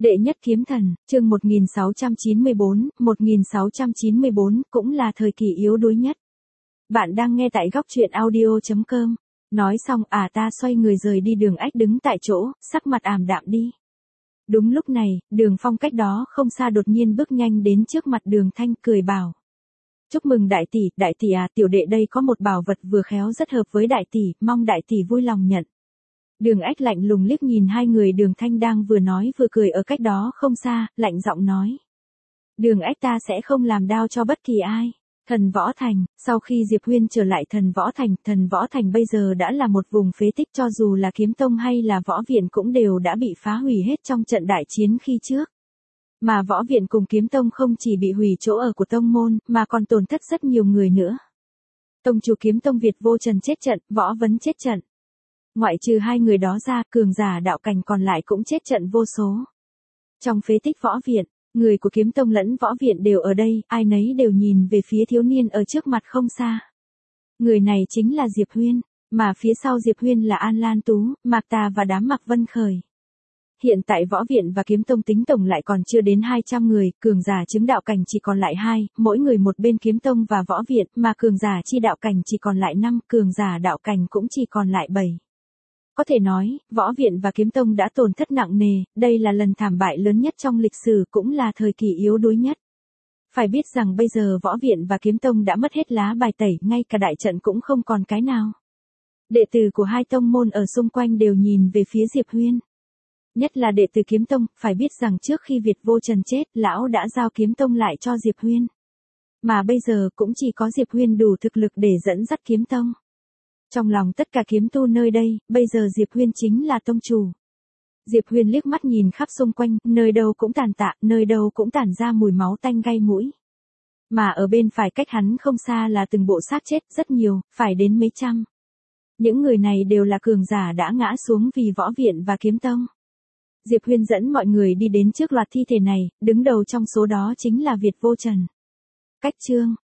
Đệ nhất kiếm thần, chương 1694 cũng là thời kỳ yếu đuối nhất. Bạn đang nghe tại góc truyện audio.com. Nói xong ta xoay người rời đi. Đường Ách đứng tại chỗ, sắc mặt ảm đạm đi. Đúng lúc này, Đường Phong cách đó không xa đột nhiên bước nhanh đến trước mặt Đường Thanh cười bảo. Chúc mừng đại tỷ à, tiểu đệ đây có một bảo vật vừa khéo rất hợp với đại tỷ, mong đại tỷ vui lòng nhận. Đường Ách lạnh lùng liếc nhìn hai người Đường Thanh đang vừa nói vừa cười ở cách đó không xa, lạnh giọng nói. Đường Ách ta sẽ không làm đau cho bất kỳ ai. Thần Võ Thành, sau khi Diệp Huyên trở lại Thần Võ Thành bây giờ đã là một vùng phế tích, cho dù là kiếm tông hay là võ viện cũng đều đã bị phá hủy hết trong trận đại chiến khi trước. Mà võ viện cùng kiếm tông không chỉ bị hủy chỗ ở của tông môn, mà còn tổn thất rất nhiều người nữa. Tông chủ kiếm tông Việt Vô Trần chết trận, Võ Vấn chết trận. Ngoại trừ hai người đó ra, cường giả đạo cảnh còn lại cũng chết trận vô số. Trong phế tích võ viện, người của kiếm tông lẫn võ viện đều ở đây, ai nấy đều nhìn về phía thiếu niên ở trước mặt không xa. Người này chính là Diệp Huyên, mà phía sau Diệp Huyên là An Lan Tú, Mạc Tà và đám Mạc Vân Khởi. Hiện tại võ viện và kiếm tông tính tổng lại còn chưa đến 200 người, cường giả chứng đạo cảnh chỉ còn lại 2, mỗi người một bên kiếm tông và võ viện, mà cường giả chi đạo cảnh chỉ còn lại 5, cường giả đạo cảnh cũng chỉ còn lại 7. Có thể nói, võ viện và kiếm tông đã tổn thất nặng nề, đây là lần thảm bại lớn nhất trong lịch sử, cũng là thời kỳ yếu đuối nhất. Phải biết rằng bây giờ võ viện và kiếm tông đã mất hết lá bài tẩy, ngay cả đại trận cũng không còn cái nào. Đệ tử của hai tông môn ở xung quanh đều nhìn về phía Diệp Huyên. Nhất là đệ tử kiếm tông, phải biết rằng trước khi Việt Vô Trần chết, lão đã giao kiếm tông lại cho Diệp Huyên. Mà bây giờ cũng chỉ có Diệp Huyên đủ thực lực để dẫn dắt kiếm tông. Trong lòng tất cả kiếm tu nơi đây, bây giờ Diệp Huyên chính là tông chủ. Diệp Huyên liếc mắt nhìn khắp xung quanh, nơi đâu cũng tàn tạ, nơi đâu cũng tản ra mùi máu tanh gây mũi. Mà ở bên phải cách hắn không xa là từng bộ xác chết, rất nhiều, phải đến mấy trăm. Những người này đều là cường giả đã ngã xuống vì võ viện và kiếm tông. Diệp Huyên dẫn mọi người đi đến trước loạt thi thể này, đứng đầu trong số đó chính là Việt Vô Trần. Cách chương,